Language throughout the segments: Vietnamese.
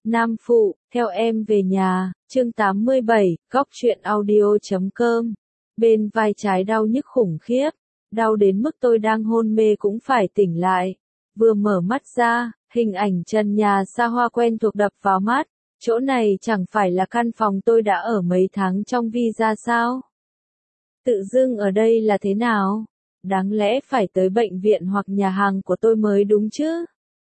Nam Phụ, theo em về nhà, chương 87, góc truyện audio.com. Bên vai trái đau nhức khủng khiếp, đau đến mức tôi đang hôn mê cũng phải tỉnh lại. Vừa mở mắt ra, hình ảnh trần nhà xa hoa quen thuộc đập vào mắt. Chỗ này chẳng phải là căn phòng tôi đã ở mấy tháng trong visa sao? Tự dưng ở đây là thế nào? Đáng lẽ phải tới bệnh viện hoặc nhà hàng của tôi mới đúng chứ?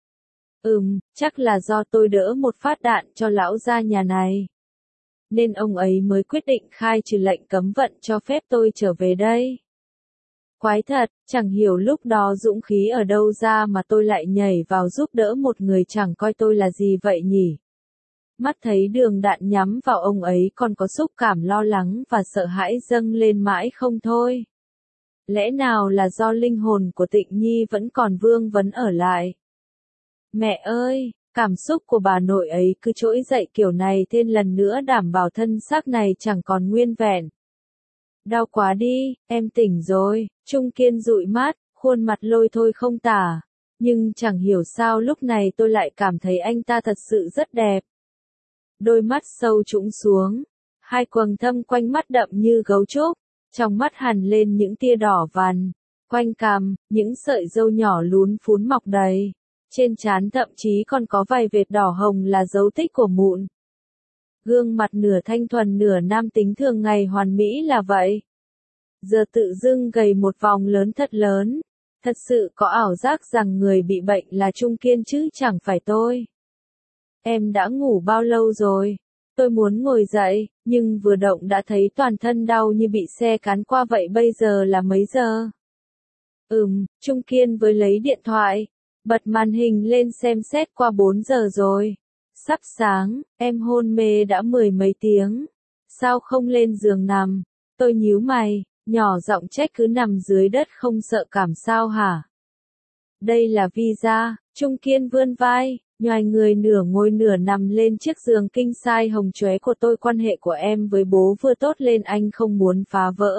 Chắc là do tôi đỡ một phát đạn cho lão gia nhà này. Nên ông ấy mới quyết định khai trừ lệnh cấm vận cho phép tôi trở về đây. Quái thật, chẳng hiểu lúc đó dũng khí ở đâu ra mà tôi lại nhảy vào giúp đỡ một người chẳng coi tôi là gì vậy nhỉ? Mắt thấy đường đạn nhắm vào ông ấy còn có xúc cảm lo lắng và sợ hãi dâng lên mãi không thôi. Lẽ nào là do linh hồn của Tịnh Nhi vẫn còn vương vấn ở lại? Mẹ ơi, cảm xúc của bà nội ấy cứ trỗi dậy kiểu này thêm lần nữa đảm bảo thân xác này chẳng còn nguyên vẹn. Đau quá đi, em tỉnh rồi, Trung Kiên dụi mắt, khuôn mặt lôi thôi không tả. Nhưng chẳng hiểu sao lúc này tôi lại cảm thấy anh ta thật sự rất đẹp. Đôi mắt sâu trũng xuống, hai quầng thâm quanh mắt đậm như gấu trúc, trong mắt hằn lên những tia đỏ vằn, quanh cằm, những sợi râu nhỏ lún phún mọc đầy. Trên trán thậm chí còn có vài vệt đỏ hồng là dấu tích của mụn. Gương mặt nửa thanh thuần nửa nam tính thường ngày hoàn mỹ là vậy. Giờ tự dưng gầy một vòng lớn thật lớn. Thật sự có ảo giác rằng người bị bệnh là Trung Kiên chứ chẳng phải tôi. Em đã ngủ bao lâu rồi? Tôi muốn ngồi dậy, nhưng vừa động đã thấy toàn thân đau như bị xe cán qua vậy. Bây giờ là mấy giờ? Trung Kiên với lấy điện thoại. Bật màn hình lên xem xét qua 4 giờ rồi. Sắp sáng, em hôn mê đã 10 mấy tiếng. Sao không lên giường nằm? Tôi nhíu mày, nhỏ giọng trách cứ nằm dưới đất không sợ cảm sao hả? Đây là visa, Trung Kiên vươn vai, nhoài người nửa ngồi nửa nằm lên chiếc giường king size hồng chóe của tôi. Quan hệ của em với bố vừa tốt lên anh không muốn phá vỡ.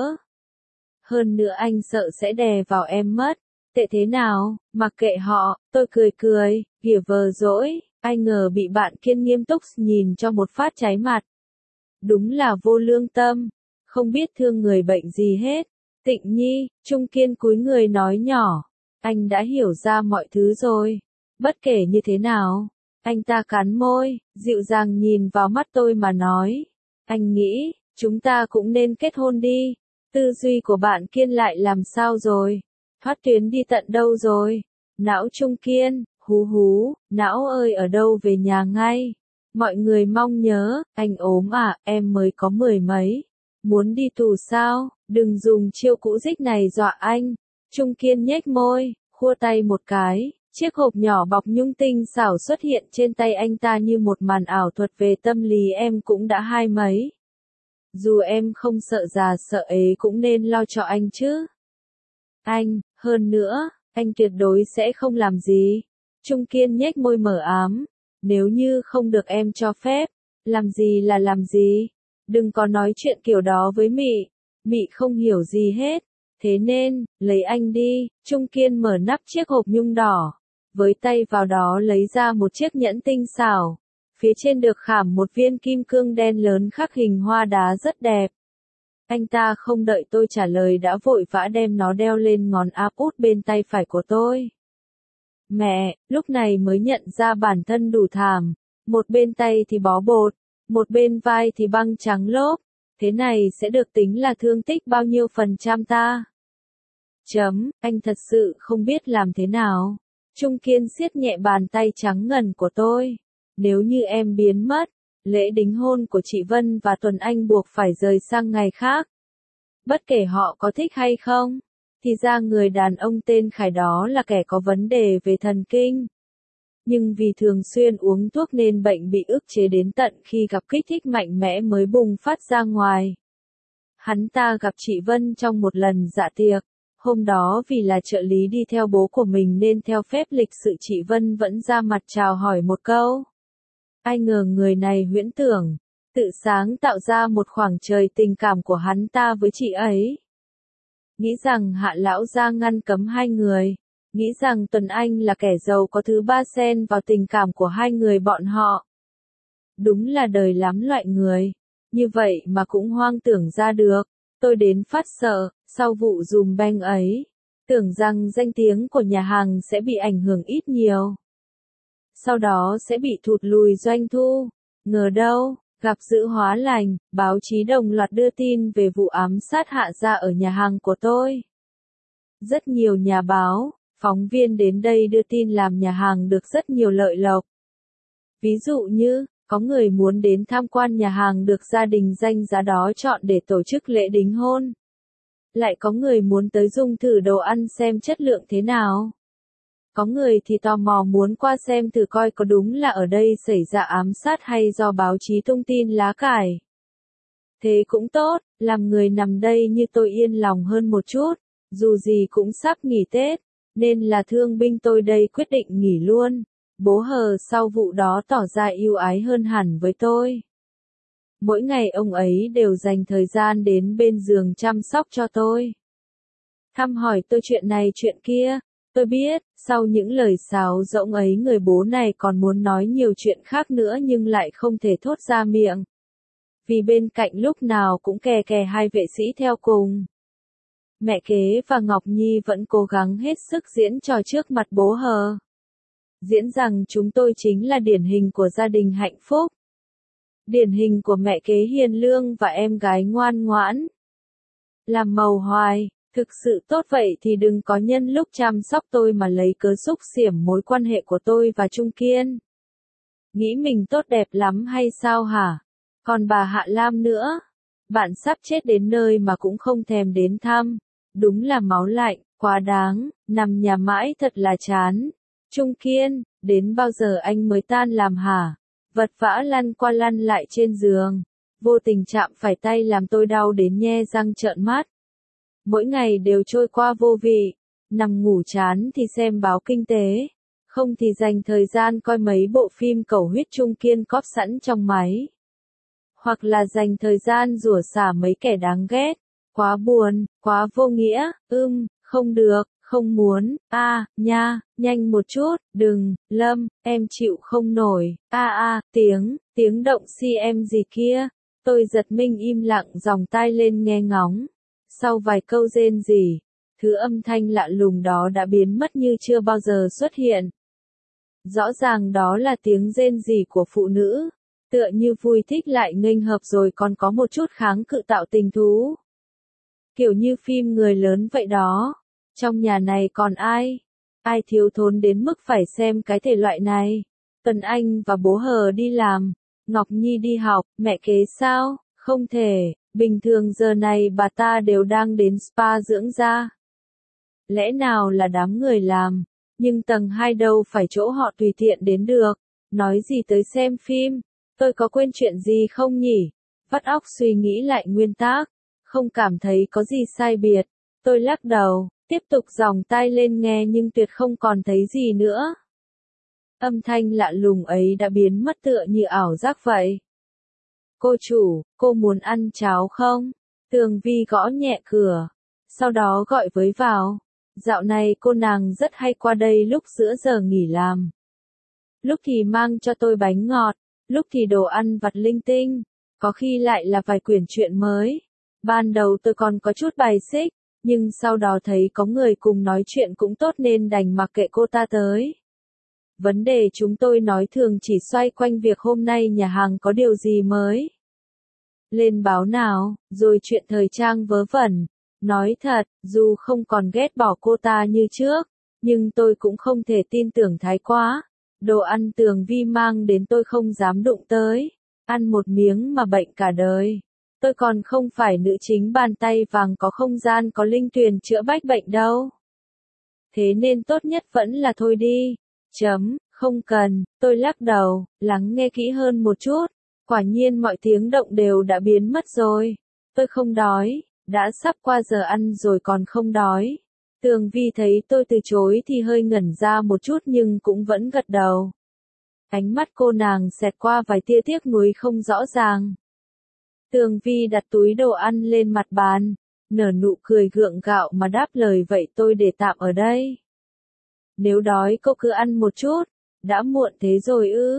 Hơn nữa anh sợ sẽ đè vào em mất. Tệ thế nào, mặc kệ họ, tôi cười, ghỉa vờ dỗi, ai ngờ bị bạn Kiên nghiêm túc nhìn cho một phát cháy mặt. Đúng là vô lương tâm, không biết thương người bệnh gì hết. Tịnh Nhi, Trung Kiên cúi người nói nhỏ, anh đã hiểu ra mọi thứ rồi. Bất kể như thế nào, anh ta cắn môi, dịu dàng nhìn vào mắt tôi mà nói, anh nghĩ, chúng ta cũng nên kết hôn đi. Tư duy của bạn Kiên lại làm sao rồi? Thoát tuyến đi tận đâu rồi? Não Trung Kiên, hú, não ơi ở đâu về nhà ngay. Mọi người mong nhớ, anh ốm à, em mới có 10 mấy. Muốn đi tù sao? Đừng dùng chiêu cũ dích này dọa anh. Trung Kiên nhếch môi, khua tay một cái, chiếc hộp nhỏ bọc nhung tinh xảo xuất hiện trên tay anh ta như một màn ảo thuật về tâm lý. Em cũng đã 20 mấy. Dù em không sợ già sợ ế cũng nên lo cho anh chứ. Anh, hơn nữa, anh tuyệt đối sẽ không làm gì. Trung Kiên nhếch môi mờ ám. Nếu như không được em cho phép, làm gì là làm gì. Đừng có nói chuyện kiểu đó với Mị. Mị không hiểu gì hết. Thế nên, lấy anh đi. Trung Kiên mở nắp chiếc hộp nhung đỏ. Với tay vào đó lấy ra một chiếc nhẫn tinh xảo. Phía trên được khảm một viên kim cương đen lớn khắc hình hoa đá rất đẹp. Anh ta không đợi tôi trả lời đã vội vã đem nó đeo lên ngón áp út bên tay phải của tôi. Mẹ, lúc này mới nhận ra bản thân đủ thảm. Một bên tay thì bó bột, một bên vai thì băng trắng lốp. Thế này sẽ được tính là thương tích bao nhiêu % ta? Anh thật sự không biết làm thế nào. Trung Kiên siết nhẹ bàn tay trắng ngần của tôi. Nếu như em biến mất, lễ đính hôn của chị Vân và Tuấn Anh buộc phải rời sang ngày khác. Bất kể họ có thích hay không, thì ra người đàn ông tên Khải đó là kẻ có vấn đề về thần kinh. Nhưng vì thường xuyên uống thuốc nên bệnh bị ức chế đến tận khi gặp kích thích mạnh mẽ mới bùng phát ra ngoài. Hắn ta gặp chị Vân trong một lần dạ tiệc. Hôm đó vì là trợ lý đi theo bố của mình nên theo phép lịch sự chị Vân vẫn ra mặt chào hỏi một câu. Ai ngờ người này huyễn tưởng, tự sáng tạo ra một khoảng trời tình cảm của hắn ta với chị ấy. Nghĩ rằng Hạ lão gia ngăn cấm hai người, nghĩ rằng Tuấn Anh là kẻ giàu có thứ ba xen vào tình cảm của hai người bọn họ. Đúng là đời lắm loại người. Như vậy mà cũng hoang tưởng ra được. Tôi đến phát sợ, sau vụ dùm beng ấy. Tưởng rằng danh tiếng của nhà hàng sẽ bị ảnh hưởng ít nhiều. Sau đó sẽ bị thụt lùi doanh thu. Ngờ đâu, gặp dữ hóa lành, báo chí đồng loạt đưa tin về vụ ám sát hạ gia ở nhà hàng của tôi. Rất nhiều nhà báo, phóng viên đến đây đưa tin làm nhà hàng được rất nhiều lợi lộc. Ví dụ như, có người muốn đến tham quan nhà hàng được gia đình danh giá đó chọn để tổ chức lễ đính hôn. Lại có người muốn tới dùng thử đồ ăn xem chất lượng thế nào. Có người thì tò mò muốn qua xem thử coi có đúng là ở đây xảy ra ám sát hay do báo chí tung tin lá cải. Thế cũng tốt, làm người nằm đây như tôi yên lòng hơn một chút, dù gì cũng sắp nghỉ Tết, nên là thương binh tôi đây quyết định nghỉ luôn. Bố Hờ sau vụ đó tỏ ra ưu ái hơn hẳn với tôi. Mỗi ngày ông ấy đều dành thời gian đến bên giường chăm sóc cho tôi. Thăm hỏi tôi chuyện này chuyện kia. Tôi biết, sau những lời sáo rỗng ấy người bố này còn muốn nói nhiều chuyện khác nữa nhưng lại không thể thốt ra miệng. Vì bên cạnh lúc nào cũng kè kè hai vệ sĩ theo cùng. Mẹ kế và Ngọc Nhi vẫn cố gắng hết sức diễn trò trước mặt bố Hờ. Diễn rằng chúng tôi chính là điển hình của gia đình hạnh phúc. Điển hình của mẹ kế hiền lương và em gái ngoan ngoãn. Làm màu hoài. Thực sự tốt vậy thì đừng có nhân lúc chăm sóc tôi mà lấy cớ xúc xỉm mối quan hệ của tôi và Trung Kiên. Nghĩ mình tốt đẹp lắm hay sao hả? Còn bà Hạ Lam nữa. Bạn sắp chết đến nơi mà cũng không thèm đến thăm. Đúng là máu lạnh, quá đáng, nằm nhà mãi thật là chán. Trung Kiên, đến bao giờ anh mới tan làm hả? Vật vã lăn qua lăn lại trên giường. Vô tình chạm phải tay làm tôi đau đến nhe răng trợn mắt. Mỗi ngày đều trôi qua vô vị, nằm ngủ chán thì xem báo kinh tế, không thì dành thời gian coi mấy bộ phim cầu huyết Trung Kiên cóp sẵn trong máy. Hoặc là dành thời gian rủa xả mấy kẻ đáng ghét, quá buồn, quá vô nghĩa, không được, không muốn, nha, nhanh một chút, đừng, Lâm, em chịu không nổi, tiếng động em gì kia, tôi giật mình im lặng dòng tai lên nghe ngóng. Sau vài câu rên rỉ, thứ âm thanh lạ lùng đó đã biến mất như chưa bao giờ xuất hiện. Rõ ràng đó là tiếng rên rỉ của phụ nữ, tựa như vui thích lại nghênh hợp rồi còn có một chút kháng cự tạo tình thú. Kiểu như phim người lớn vậy đó. Trong nhà này còn ai thiếu thốn đến mức phải xem cái thể loại này. Tuấn Anh và bố Hờ đi làm, Ngọc Nhi đi học, mẹ kế sao? Không thể. Bình thường giờ này bà ta đều đang đến spa dưỡng da. Lẽ nào là đám người làm, nhưng tầng 2 đâu phải chỗ họ tùy tiện đến được. Nói gì tới xem phim, tôi có quên chuyện gì không nhỉ? Vắt óc suy nghĩ lại nguyên tắc, không cảm thấy có gì sai biệt. Tôi lắc đầu, tiếp tục dòng tai lên nghe nhưng tuyệt không còn thấy gì nữa. Âm thanh lạ lùng ấy đã biến mất tựa như ảo giác vậy. Cô chủ, cô muốn ăn cháo không? Tường Vi gõ nhẹ cửa, sau đó gọi với vào. Dạo này cô nàng rất hay qua đây lúc giữa giờ nghỉ làm. Lúc thì mang cho tôi bánh ngọt, lúc thì đồ ăn vặt linh tinh, có khi lại là vài quyển truyện mới. Ban đầu tôi còn có chút bài xích, nhưng sau đó thấy có người cùng nói chuyện cũng tốt nên đành mặc kệ cô ta tới. Vấn đề chúng tôi nói thường chỉ xoay quanh việc hôm nay nhà hàng có điều gì mới. Lên báo nào, rồi chuyện thời trang vớ vẩn. Nói thật, dù không còn ghét bỏ cô ta như trước, nhưng tôi cũng không thể tin tưởng thái quá. Đồ ăn Tường Vi mang đến tôi không dám đụng tới. Ăn một miếng mà bệnh cả đời. Tôi còn không phải nữ chính bàn tay vàng có không gian có linh tuyền chữa bách bệnh đâu. Thế nên tốt nhất vẫn là thôi đi. Không cần, tôi lắc đầu, lắng nghe kỹ hơn một chút. Quả nhiên mọi tiếng động đều đã biến mất rồi. Tôi không đói, đã sắp qua giờ ăn rồi còn không đói. Tường Vi thấy tôi từ chối thì hơi ngẩn ra một chút nhưng cũng vẫn gật đầu. Ánh mắt cô nàng xẹt qua vài tia tiếc nuối không rõ ràng. Tường Vi đặt túi đồ ăn lên mặt bàn, nở nụ cười gượng gạo mà đáp lời vậy tôi để tạm ở đây. Nếu đói cô cứ ăn một chút, đã muộn thế rồi ư?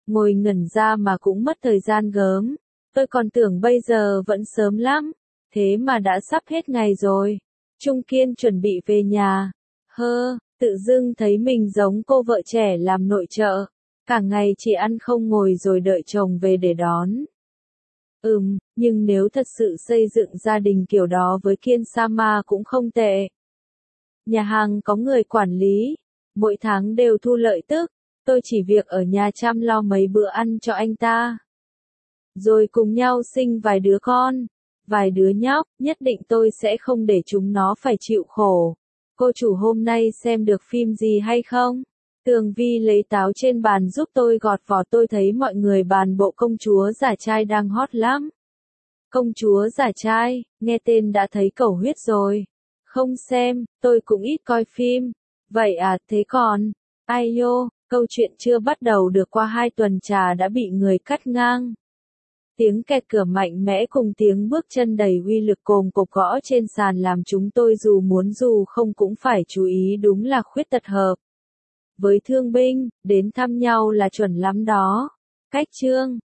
ngồi ngẩn ra mà cũng mất thời gian gớm. Tôi còn tưởng bây giờ vẫn sớm lắm, thế mà đã sắp hết ngày rồi. Trung Kiên chuẩn bị về nhà. Tự dưng thấy mình giống cô vợ trẻ làm nội trợ. Cả ngày chỉ ăn không ngồi rồi đợi chồng về để đón. Nhưng nếu thật sự xây dựng gia đình kiểu đó với Kiên Sama cũng không tệ. Nhà hàng có người quản lý, mỗi tháng đều thu lợi tức, tôi chỉ việc ở nhà chăm lo mấy bữa ăn cho anh ta. Rồi cùng nhau sinh vài đứa con, vài đứa nhóc, nhất định tôi sẽ không để chúng nó phải chịu khổ. Cô chủ hôm nay xem được phim gì hay không? Tường Vi lấy táo trên bàn giúp tôi gọt vỏ, tôi thấy mọi người bàn bộ công chúa giả trai đang hot lắm. Công chúa giả trai, nghe tên đã thấy cầu huyết rồi. Không xem, tôi cũng ít coi phim. Vậy à, thế còn, ai nhô, câu chuyện chưa bắt đầu được qua 2 tuần trà đã bị người cắt ngang. Tiếng kẹt cửa mạnh mẽ cùng tiếng bước chân đầy uy lực cồm cộp gõ trên sàn làm chúng tôi dù muốn dù không cũng phải chú ý, đúng là khuyết tật hợp. Với thương binh, đến thăm nhau là chuẩn lắm đó. Cách chương